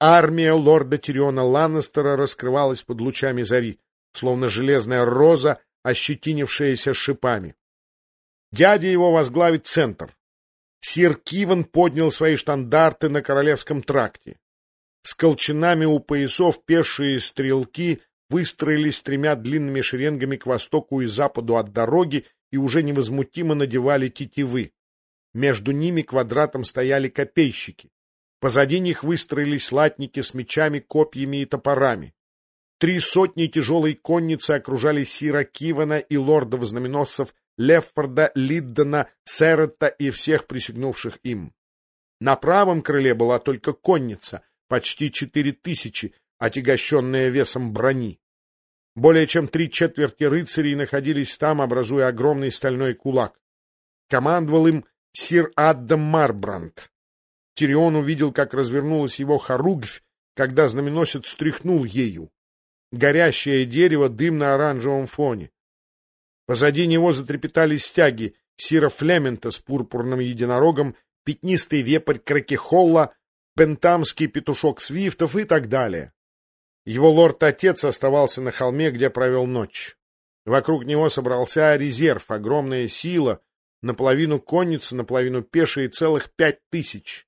Армия лорда Тириона Ланнистера раскрывалась под лучами зари, словно железная роза, ощетинившаяся шипами. Дядя его возглавит центр. Сир Киван поднял свои штандарты на Королевском тракте. С колчанами у поясов пешие стрелки выстроились тремя длинными шеренгами к востоку и западу от дороги и уже невозмутимо надевали тетивы. Между ними квадратом стояли копейщики. Позади них выстроились латники с мечами, копьями и топорами. 300 тяжелой конницы окружали сира Кивана и лордов-знаменосцев Леффорда, Лиддена, Серетта и всех присягнувших им. На правом крыле была только конница, почти 4000, отягощенная весом брони. Более чем 3/4 рыцарей находились там, образуя огромный стальной кулак. Командовал им сир Аддам Марбранд. Тирион увидел, как развернулась его хоругвь, когда знаменосец стряхнул ею. Горящее дерево, дым на оранжевом фоне. Позади него затрепетали стяги сира Флемента с пурпурным единорогом, пятнистый вепрь Кракехолла, бентамский петушок Свифтов и так далее. Его лорд-отец оставался на холме, где провел ночь. Вокруг него собрался резерв, огромная сила, наполовину конница, наполовину пешие, целых 5000.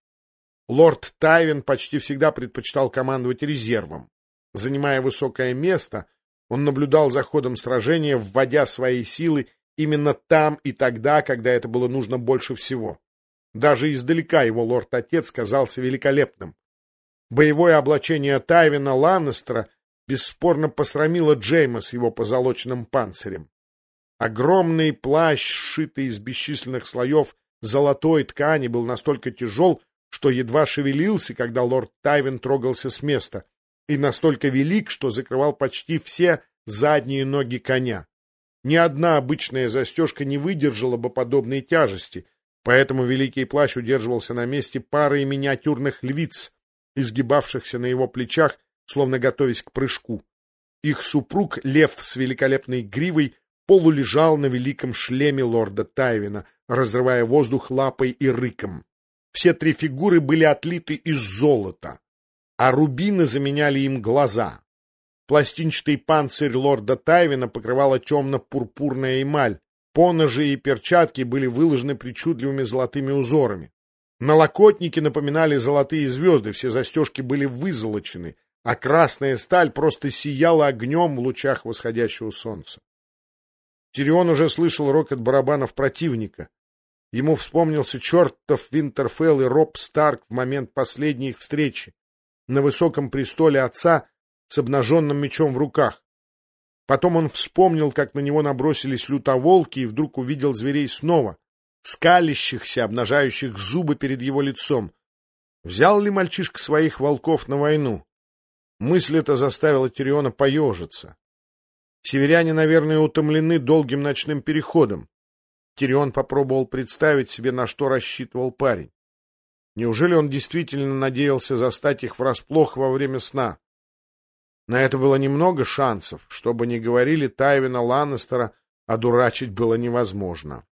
Лорд Тайвин почти всегда предпочитал командовать резервом. Занимая высокое место, он наблюдал за ходом сражения, вводя свои силы именно там и тогда, когда это было нужно больше всего. Даже издалека его лорд-отец казался великолепным. Боевое облачение Тайвина Ланнистера бесспорно посрамило Джейма с его позолоченным панцирем. Огромный плащ, сшитый из бесчисленных слоев золотой ткани, был настолько тяжел, что едва шевелился, когда лорд Тайвин трогался с места, и настолько велик, что закрывал почти все задние ноги коня. Ни одна обычная застежка не выдержала бы подобной тяжести, поэтому великий плащ удерживался на месте парой миниатюрных львиц, изгибавшихся на его плечах, словно готовясь к прыжку. Их супруг, лев с великолепной гривой, полулежал на великом шлеме лорда Тайвина, разрывая воздух лапой и рыком. Все 3 фигуры были отлиты из золота, а рубины заменяли им глаза. Пластинчатый панцирь лорда Тайвина покрывала темно-пурпурная эмаль, поножи и перчатки были выложены причудливыми золотыми узорами. Налокотники напоминали золотые звезды, все застежки были вызолочены, а красная сталь просто сияла огнем в лучах восходящего солнца. Тирион уже слышал рокот барабанов противника. Ему вспомнился чертов Винтерфелл и Роб Старк в момент последней их встречи на высоком престоле отца с обнаженным мечом в руках. Потом он вспомнил, как на него набросились лютоволки, и вдруг увидел зверей снова, скалящихся, обнажающих зубы перед его лицом. Взял ли мальчишка своих волков на войну? Мысль эта заставила Тириона поежиться. Северяне, наверное, утомлены долгим ночным переходом. Тирион попробовал представить себе, на что рассчитывал парень. Неужели он действительно надеялся застать их врасплох во время сна? На это было немного шансов, что бы ни говорили Тайвина Ланнистера, одурачить было невозможно.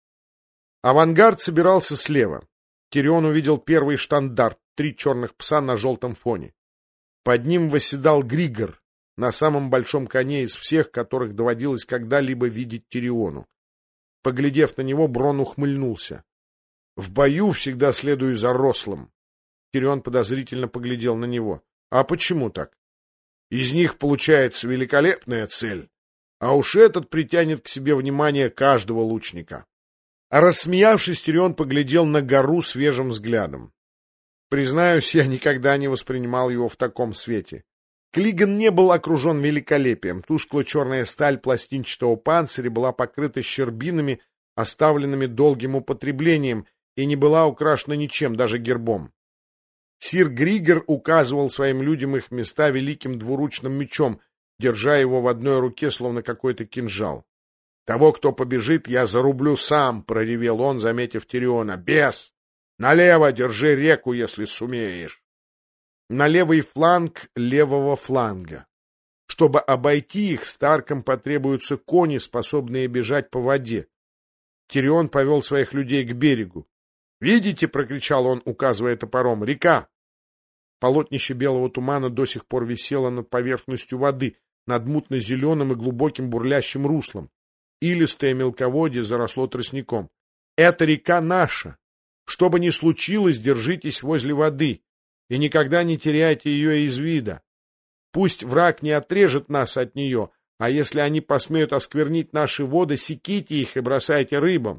Авангард собирался слева. Тирион увидел первый штандарт, 3 черных пса на желтом фоне. Под ним восседал Григор, на самом большом коне из всех, которых доводилось когда-либо видеть Тириону. Поглядев на него, Брон ухмыльнулся. В бою всегда следую за рослым. Тирион подозрительно поглядел на него. А почему так? Из них получается великолепная цель, а уж этот притянет к себе внимание каждого лучника. А рассмеявшись, Тирион поглядел на гору свежим взглядом. Признаюсь, я никогда не воспринимал его в таком свете. Клиган не был окружен великолепием. Тускло-черная сталь пластинчатого панциря была покрыта щербинами, оставленными долгим употреблением, и не была украшена ничем, даже гербом. Сир Григор указывал своим людям их места великим двуручным мечом, держа его в одной руке, словно какой-то кинжал. «Того, кто побежит, я зарублю сам», — проревел он, заметив Тириона. «Бес! Налево держи реку, если сумеешь!» На левый фланг левого фланга. Чтобы обойти их, Старкам потребуются кони, способные бежать по воде. Тирион повел своих людей к берегу. «Видите?» — прокричал он, указывая топором. «Река! Полотнище белого тумана до сих пор висело над поверхностью воды, над мутно-зеленым и глубоким бурлящим руслом. Илистое мелководье заросло тростником. «Это река наша! Что бы ни случилось, держитесь возле воды и никогда не теряйте ее из вида. Пусть враг не отрежет нас от нее, а если они посмеют осквернить наши воды, секите их и бросайте рыбам».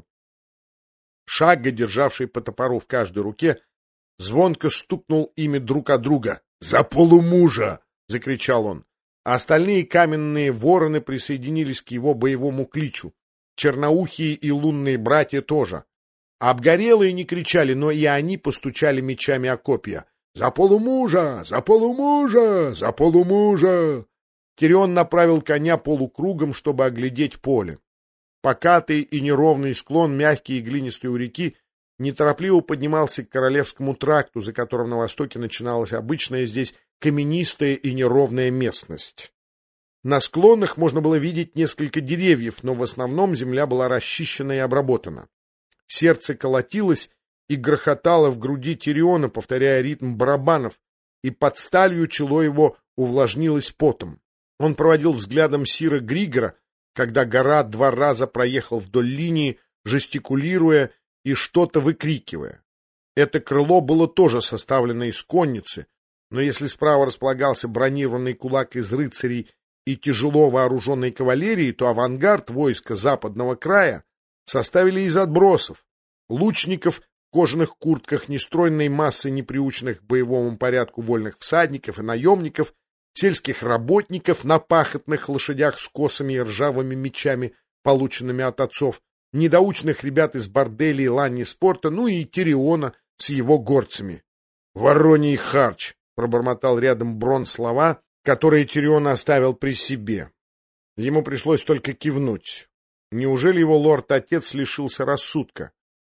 Шагга, державший по топору в каждой руке, звонко стукнул ими друг от друга. «За полумужа!» — закричал он. А остальные каменные вороны присоединились к его боевому кличу. Черноухие и лунные братья тоже. Обгорелые не кричали, но и они постучали мечами о копья. «За полумужа! За полумужа! За полумужа!» Тирион направил коня полукругом, чтобы оглядеть поле. Покатый и неровный склон, мягкий и глинистый у реки, неторопливо поднимался к Королевскому тракту, за которым на востоке начиналась обычная здесь каменистая и неровная местность. На склонах можно было видеть несколько деревьев, но в основном земля была расчищена и обработана. Сердце колотилось и грохотало в груди Тириона, повторяя ритм барабанов, и под сталью чело его увлажнилось потом. Он проводил взглядом Сира Григора, когда Горат 2 раза проехал вдоль линии, жестикулируя и что-то выкрикивая. Это крыло было тоже составлено из конницы, но если справа располагался бронированный кулак из рыцарей и тяжело вооруженной кавалерии, то авангард войска западного края составили из отбросов, лучников в кожаных куртках, нестройной массы неприученных к боевому порядку вольных всадников и наемников, сельских работников на пахотных лошадях с косами и ржавыми мечами, полученными от отцов, недоученных ребят из борделей и лани спорта, ну и Тириона с его горцами. «Вороний харч!» — пробормотал рядом Брон слова, которые Тирион оставил при себе. Ему пришлось только кивнуть. Неужели его лорд-отец лишился рассудка?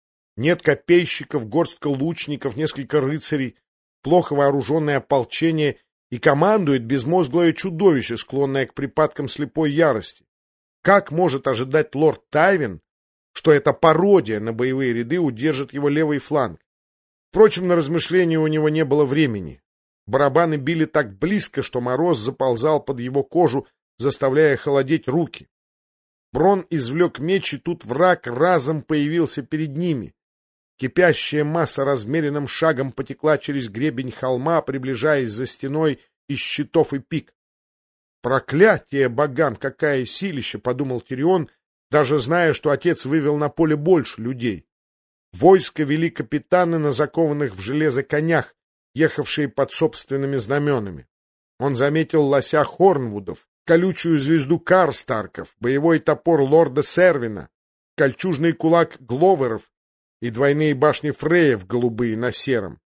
Нет копейщиков, горстка лучников, несколько рыцарей, плохо вооруженное ополчение, и командует безмозглое чудовище, склонное к припадкам слепой ярости. Как может ожидать лорд Тайвин, что эта пародия на боевые ряды удержит его левый фланг? Впрочем, на размышления у него не было времени. Барабаны били так близко, что мороз заползал под его кожу, заставляя холодеть руки. Брон извлек меч, и тут враг разом появился перед ними. Кипящая масса размеренным шагом потекла через гребень холма, приближаясь за стеной из щитов и пик. «Проклятие богам, какая силища!» — подумал Тирион, даже зная, что отец вывел на поле больше людей. Войско вели капитаны на закованных в железо конях, ехавшие под собственными знаменами. Он заметил лося Хорнвудов, колючую звезду Карстарков, боевой топор лорда Сервина, кольчужный кулак Гловеров и двойные башни Фреев, голубые на сером.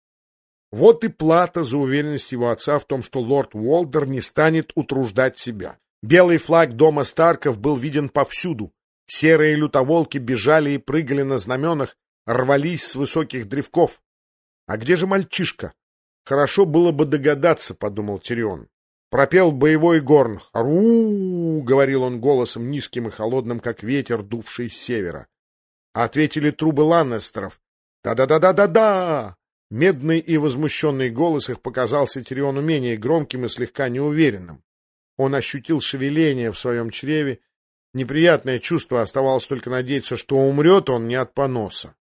Вот и плата за уверенность его отца в том, что лорд Уолдер не станет утруждать себя. Белый флаг дома Старков был виден повсюду. Серые лютоволки бежали и прыгали на знаменах, рвались с высоких древков. А где же мальчишка? Хорошо было бы догадаться, — подумал Тирион. Пропел боевой горн. «Ару!» — говорил он голосом низким и холодным, как ветер, дувший с севера. Ответили трубы Ланнестеров. «Да-да-да-да-да-да!» Медный и возмущенный голос их показался Тириону менее громким и слегка неуверенным. Он ощутил шевеление в своем чреве. Неприятное чувство, оставалось только надеяться, что умрет он не от поноса.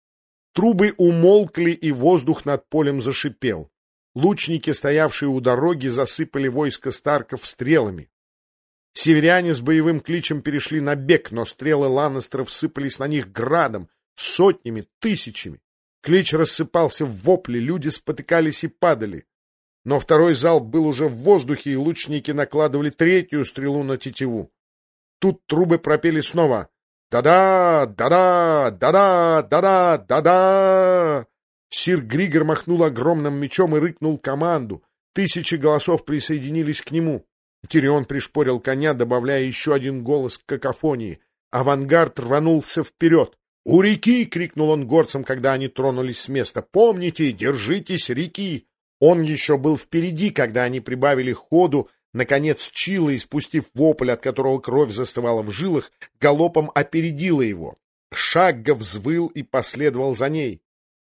Трубы умолкли, и воздух над полем зашипел. Лучники, стоявшие у дороги, засыпали войско Старков стрелами. Северяне с боевым кличем перешли на бег, но стрелы Ланнестеров сыпались на них градом, сотнями, тысячами. Клич рассыпался в вопли, люди спотыкались и падали. Но второй залп был уже в воздухе, и лучники накладывали третью стрелу на тетиву. Тут трубы пропели снова. «Да-да! Да-да! Да-да! Да-да! Да-да!» Сир Григор махнул огромным мечом и рыкнул команду. Тысячи голосов присоединились к нему. Тирион пришпорил коня, добавляя еще один голос к какофонии. Авангард рванулся вперед. «У реки!» — крикнул он горцам, когда они тронулись с места. «Помните, держитесь реки!» Он еще был впереди, когда они прибавили ходу. Наконец Чила, испустив вопль, от которого кровь застывала в жилах, галопом опередила его. Шагга взвыл и последовал за ней.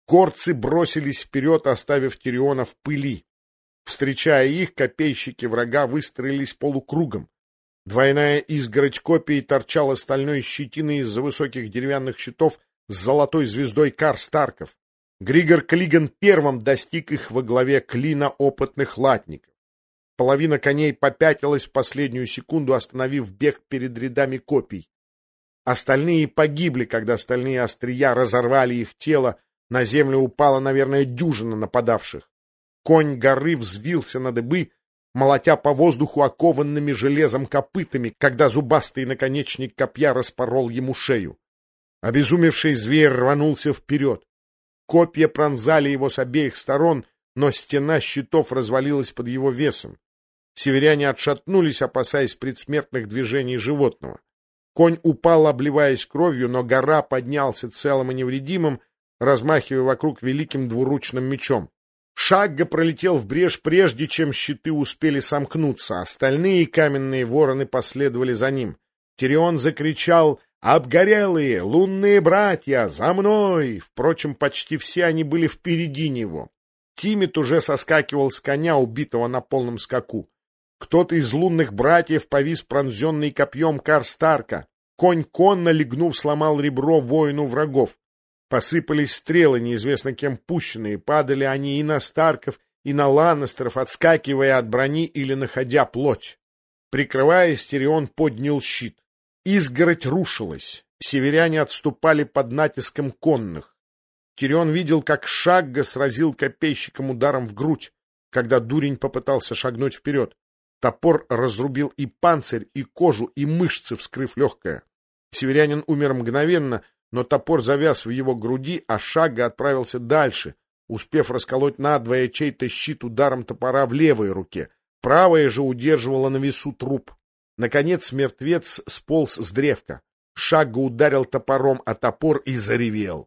Горцы бросились вперед, оставив Тириона в пыли. Встречая их, копейщики врага выстроились полукругом. Двойная изгородь копий торчала стальной щетиной из-за высоких деревянных щитов с золотой звездой Карстарков. Григор Клиган первым достиг их во главе клина опытных латников. Половина коней попятилась в последнюю секунду, остановив бег перед рядами копий. Остальные погибли, когда стальные острия разорвали их тело, на землю упала, наверное, дюжина нападавших. Конь горы взвился на дыбы, молотя по воздуху окованными железом копытами, когда зубастый наконечник копья распорол ему шею. Обезумевший зверь рванулся вперед. Копья пронзали его с обеих сторон, но стена щитов развалилась под его весом. Северяне отшатнулись, опасаясь предсмертных движений животного. Конь упал, обливаясь кровью, но гора поднялся целым и невредимым, размахивая вокруг великим двуручным мечом. Шагга пролетел в брешь, прежде чем щиты успели сомкнуться. Остальные каменные вороны последовали за ним. Тирион закричал: «Обгорелые! Лунные братья! За мной!» Впрочем, почти все они были впереди него. Тимит уже соскакивал с коня, убитого на полном скаку. Кто-то из лунных братьев повис пронзенный копьем Карстарка. Конь, конно легнув, сломал ребро воину врагов. Посыпались стрелы, неизвестно кем пущенные, падали они и на Старков, и на Ланнистеров, отскакивая от брони или находя плоть. Прикрываясь, Тирион поднял щит. Изгородь рушилась, северяне отступали под натиском конных. Тирион видел, как Шагга сразил копейщиком ударом в грудь, когда дурень попытался шагнуть вперед. Топор разрубил и панцирь, и кожу, и мышцы, вскрыв легкое. Северянин умер мгновенно, но топор завяз в его груди, а Шагга отправился дальше, успев расколоть надвое чей-то щит ударом топора в левой руке. Правая же удерживала на весу труп. Наконец мертвец сполз с древка. Шагга ударил топором о топор и заревел.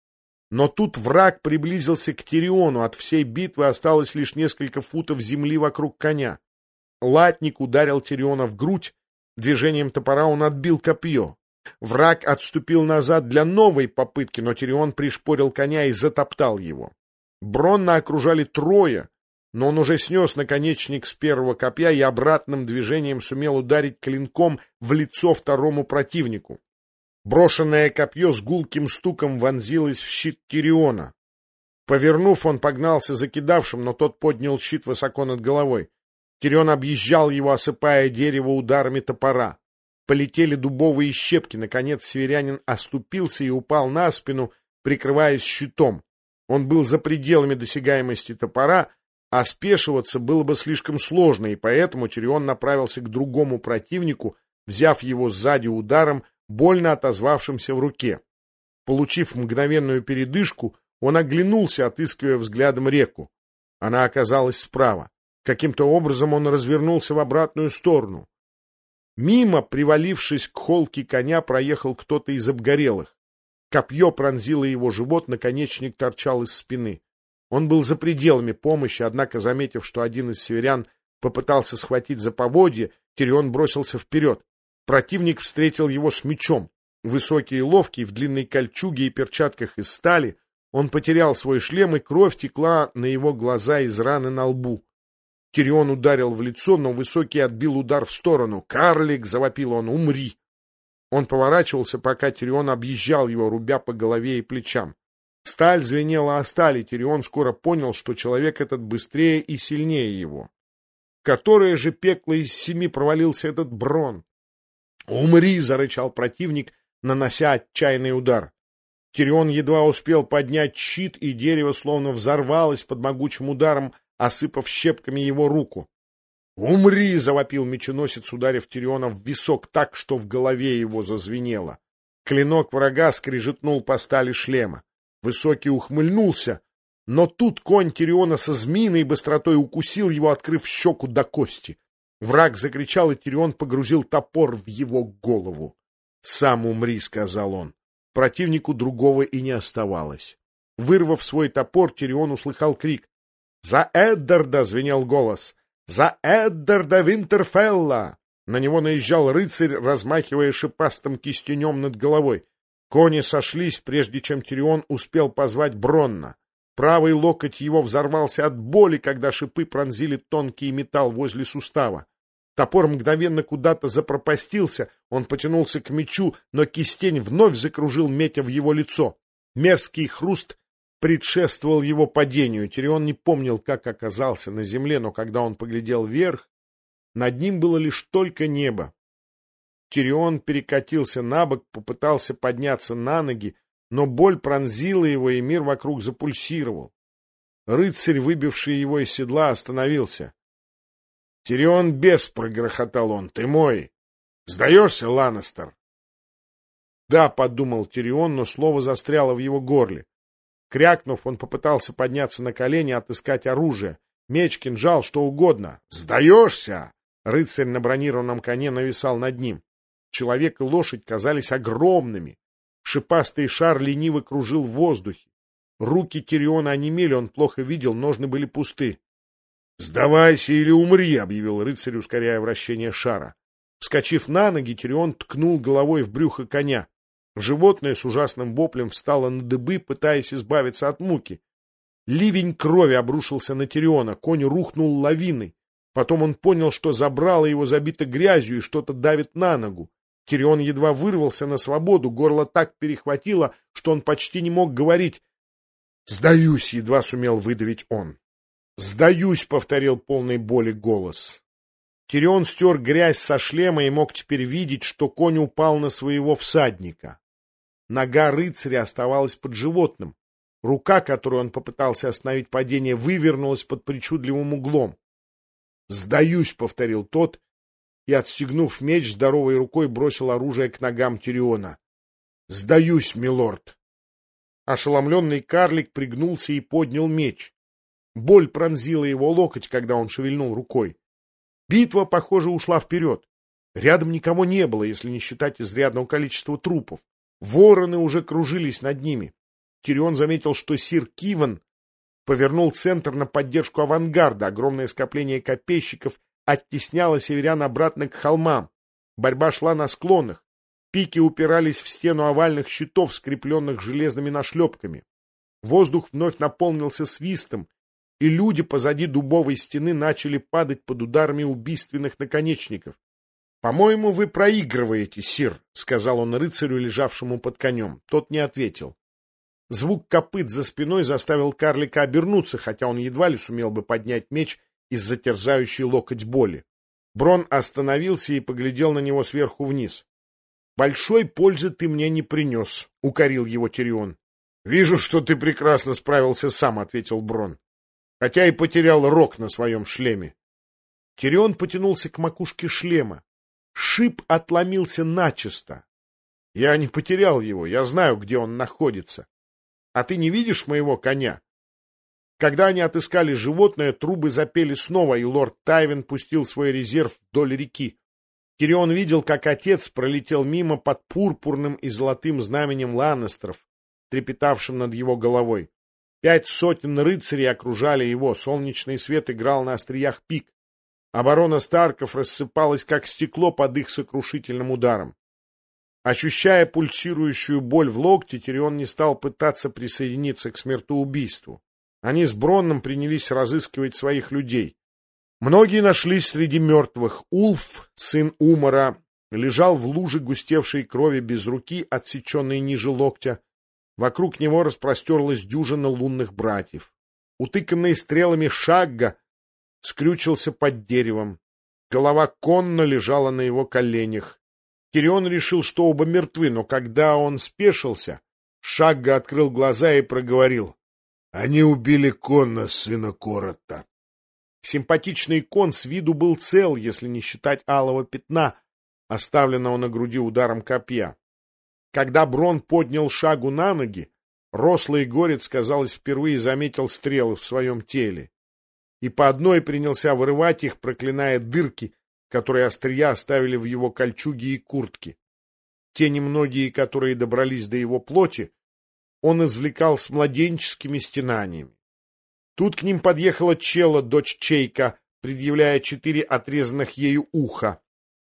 Но тут враг приблизился к Тириону, от всей битвы осталось лишь несколько футов земли вокруг коня. Латник ударил Тириона в грудь, движением топора он отбил копье. Враг отступил назад для новой попытки, но Тирион пришпорил коня и затоптал его. Бронна окружали трое, но он уже снес наконечник с первого копья и обратным движением сумел ударить клинком в лицо второму противнику. Брошенное копье с гулким стуком вонзилось в щит Тириона. Повернув, он погнался за кидавшим, но тот поднял щит высоко над головой. Тирион объезжал его, осыпая дерево ударами топора. Полетели дубовые щепки. Наконец северянин оступился и упал на спину, прикрываясь щитом. Он был за пределами досягаемости топора, а спешиваться было бы слишком сложно, и поэтому Тирион направился к другому противнику, взяв его сзади ударом, больно отозвавшимся в руке. Получив мгновенную передышку, он оглянулся, отыскивая взглядом реку. Она оказалась справа. Каким-то образом он развернулся в обратную сторону. Мимо, привалившись к холке коня, проехал кто-то из обгорелых. Копье пронзило его живот, наконечник торчал из спины. Он был за пределами помощи, однако, заметив, что один из северян попытался схватить за поводья, Тирион бросился вперед. Противник встретил его с мечом. Высокий и ловкий, в длинной кольчуге и перчатках из стали, он потерял свой шлем, и кровь текла на его глаза из раны на лбу. Тирион ударил в лицо, но Высокий отбил удар в сторону. «Карлик!» — завопил он. «Умри!» Он поворачивался, пока Тирион объезжал его, рубя по голове и плечам. Сталь звенела о стали. Тирион скоро понял, что человек этот быстрее и сильнее его. Которое же пекло из 7 провалился этот Брон? «Умри!» — зарычал противник, нанося отчаянный удар. Тирион едва успел поднять щит, и дерево словно взорвалось под могучим ударом, осыпав щепками его руку. «Умри!» — завопил меченосец, ударив Тириона в висок так, что в голове его зазвенело. Клинок врага скрежетнул по стали шлема. Высокий ухмыльнулся, но тут конь Тириона со змеиной быстротой укусил его, открыв щеку до кости. Враг закричал, и Тирион погрузил топор в его голову. «Сам умри!» — сказал он. Противнику другого и не оставалось. Вырвав свой топор, Тирион услыхал крик. «За Эддарда!» — звенел голос. «За Эддарда Винтерфелла!» На него наезжал рыцарь, размахивая шипастым кистенем над головой. Кони сошлись, прежде чем Тирион успел позвать Бронна. Правый локоть его взорвался от боли, когда шипы пронзили тонкий металл возле сустава. Топор мгновенно куда-то запропастился, он потянулся к мечу, но кистень вновь закружил, метя в его лицо. Мерзкий хруст предшествовал его падению. Тирион не помнил, как оказался на земле, но когда он поглядел вверх, над ним было лишь только небо. Тирион перекатился на бок, попытался подняться на ноги, но боль пронзила его, и мир вокруг запульсировал. Рыцарь, выбивший его из седла, остановился. — Тирион бес, — прогрохотал он, — ты мой. Сдаешься, Ланнистер? — Да, — подумал Тирион, но слово застряло в его горле. Крякнув, он попытался подняться на колени, отыскать оружие. Меч, кинжал, что угодно. — Сдаешься? Рыцарь на бронированном коне нависал над ним. Человек и лошадь казались огромными. Шипастый шар лениво кружил в воздухе. Руки Тириона онемели, он плохо видел, ножны были пусты. — Сдавайся или умри, — объявил рыцарь, ускоряя вращение шара. Вскочив на ноги, Тирион ткнул головой в брюхо коня. Животное с ужасным воплем встало на дыбы, пытаясь избавиться от муки. Ливень крови обрушился на Тириона, конь рухнул лавиной. Потом он понял, что забрало его забито грязью и что-то давит на ногу. Тирион едва вырвался на свободу, горло так перехватило, что он почти не мог говорить. «Сдаюсь!» — едва сумел выдавить он. «Сдаюсь!» — повторил полный боли голос. Тирион стер грязь со шлема и мог теперь видеть, что конь упал на своего всадника. Нога рыцаря оставалась под животным. Рука, которую он попытался остановить падение, вывернулась под причудливым углом. «Сдаюсь!» — повторил тот, и, отстегнув меч, здоровой рукой бросил оружие к ногам Тириона. «Сдаюсь, милорд!» Ошеломленный карлик пригнулся и поднял меч. Боль пронзила его локоть, когда он шевельнул рукой. Битва, похоже, ушла вперед. Рядом никого не было, если не считать изрядного количества трупов. Вороны уже кружились над ними. Тирион заметил, что сир Киван повернул центр на поддержку авангарда. Огромное скопление копейщиков оттесняло северян обратно к холмам. Борьба шла на склонах. Пики упирались в стену овальных щитов, скрепленных железными нашлепками. Воздух вновь наполнился свистом, и люди позади дубовой стены начали падать под ударами убийственных наконечников. — По-моему, вы проигрываете, сир, — сказал он рыцарю, лежавшему под конем. Тот не ответил. Звук копыт за спиной заставил карлика обернуться, хотя он едва ли сумел бы поднять меч из-за терзающей локоть боли. Брон остановился и поглядел на него сверху вниз. — Большой пользы ты мне не принес, — укорил его Тирион. — Вижу, что ты прекрасно справился сам, — ответил Брон, хотя и потерял рог на своем шлеме. Тирион потянулся к макушке шлема. Шип отломился начисто. Я не потерял его, я знаю, где он находится. А ты не видишь моего коня? Когда они отыскали животное, трубы запели снова, и лорд Тайвин пустил свой резерв вдоль реки. Тирион видел, как отец пролетел мимо под пурпурным и золотым знаменем Ланнистеров, трепетавшим над его головой. 5 сотен рыцарей окружали его, солнечный свет играл на остриях пик. Оборона Старков рассыпалась, как стекло, под их сокрушительным ударом. Ощущая пульсирующую боль в локте, Тирион не стал пытаться присоединиться к смертоубийству. Они с Бронном принялись разыскивать своих людей. Многие нашлись среди мертвых. Улф, сын Умора, лежал в луже густевшей крови без руки, отсеченной ниже локтя. Вокруг него распростерлась дюжина лунных братьев. Утыканный стрелами Шагга скрючился под деревом. Голова конно лежала на его коленях. Тирион решил, что оба мертвы, но когда он спешился, Шагга открыл глаза и проговорил: «Они убили конно сына Корота». Симпатичный кон с виду был цел, если не считать алого пятна, оставленного на груди ударом копья. Когда Брон поднял Шагу на ноги, рослый горец, казалось, впервые заметил стрелы в своем теле. И по одной принялся вырывать их, проклиная дырки, которые острия оставили в его кольчуге и куртке. Те немногие, которые добрались до его плоти, он извлекал с младенческими стенаниями. Тут к ним подъехала Чела, дочь Чейка, предъявляя 4 отрезанных ею уха.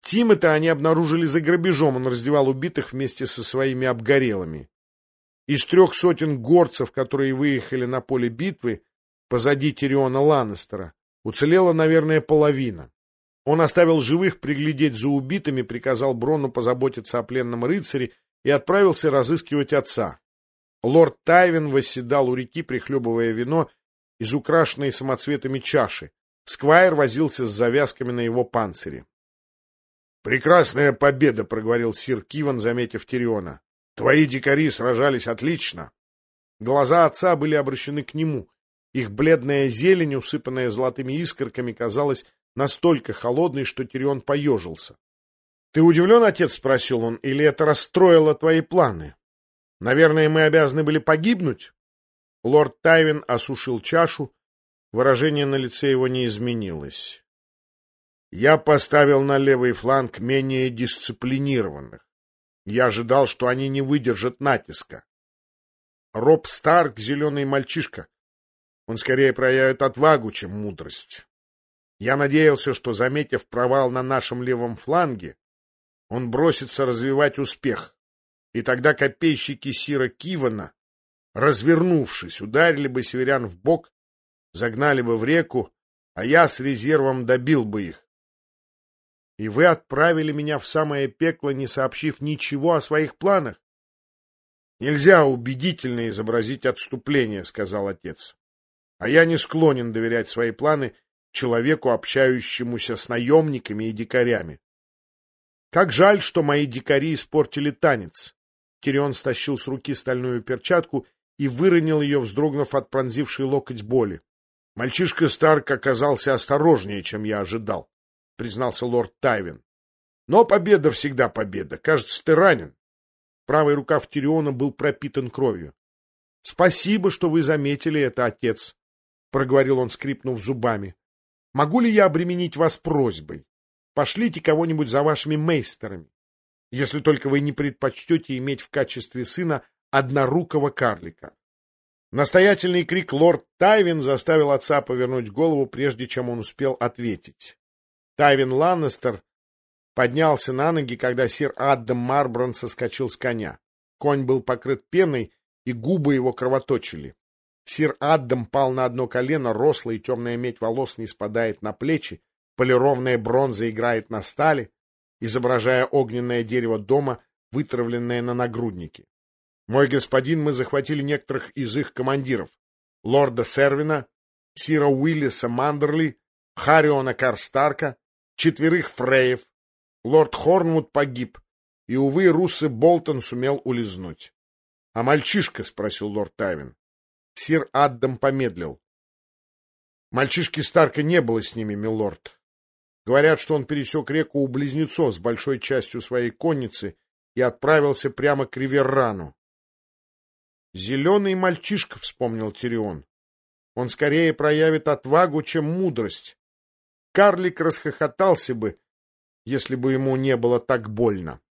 Тимота они обнаружили за грабежом, он раздевал убитых вместе со своими обгорелыми. Из 300 горцев, которые выехали на поле битвы позади Тириона Ланнестера, уцелела, наверное, половина. Он оставил живых приглядеть за убитыми, приказал Бронну позаботиться о пленном рыцаре и отправился разыскивать отца. Лорд Тайвин восседал у реки, прихлебывая вино из украшенной самоцветами чаши. Сквайр возился с завязками на его панцире. «Прекрасная победа», — проговорил сир Киван, заметив Тириона. «Твои дикари сражались отлично». Глаза отца были обращены к нему. Их бледная зелень, усыпанная золотыми искорками, казалась настолько холодной, что Тирион поежился. — Ты удивлен, отец? — спросил он. — Или это расстроило твои планы? Наверное, мы обязаны были погибнуть? Лорд Тайвин осушил чашу. Выражение на лице его не изменилось. — Я поставил на левый фланг менее дисциплинированных. Я ожидал, что они не выдержат натиска. Роб Старк — зеленый мальчишка. Он скорее проявит отвагу, чем мудрость. Я надеялся, что, заметив провал на нашем левом фланге, он бросится развивать успех, и тогда копейщики сира Кивана, развернувшись, ударили бы северян в бок, загнали бы в реку, а я с резервом добил бы их. И вы отправили меня в самое пекло, не сообщив ничего о своих планах? — Нельзя убедительно изобразить отступление, — сказал отец. — А я не склонен доверять свои планы человеку, общающемуся с наемниками и дикарями. Как жаль, что мои дикари испортили танец. Тирион стащил с руки стальную перчатку и выронил ее, вздрогнув от пронзившей локоть боли. Мальчишка Старк оказался осторожнее, чем я ожидал, признался лорд Тайвин. Но победа всегда победа. Кажется, ты ранен. Правый рукав Тириона был пропитан кровью. — Спасибо, что вы заметили это, отец, — проговорил он, скрипнув зубами. — Могу ли я обременить вас просьбой? Пошлите кого-нибудь за вашими мейстерами, если только вы не предпочтете иметь в качестве сына однорукого карлика. Настоятельный крик лорд Тайвин заставил отца повернуть голову, прежде чем он успел ответить. Тайвин Ланнестер поднялся на ноги, когда сир Аддам Марбран соскочил с коня. Конь был покрыт пеной, и губы его кровоточили. Сир Аддам пал на одно колено, рослая и темная медь волос не спадает на плечи, полированная бронза играет на стали, изображая огненное дерево дома, вытравленное на нагруднике. Мой господин, мы захватили некоторых из их командиров: лорда Сервина, сира Уиллиса Мандерли, Хариона Карстарка, 4 фреев. Лорд Хорнвуд погиб, и, увы, Руссе Болтон сумел улизнуть. — А мальчишка? — спросил лорд Тайвин. Сир Аддам помедлил. — Мальчишки Старка не было с ними, милорд. Говорят, что он пересек реку у близнецов с большой частью своей конницы и отправился прямо к Риверрану. — Зеленый мальчишка, — вспомнил Тирион. Он скорее проявит отвагу, чем мудрость. Карлик расхохотался бы, если бы ему не было так больно.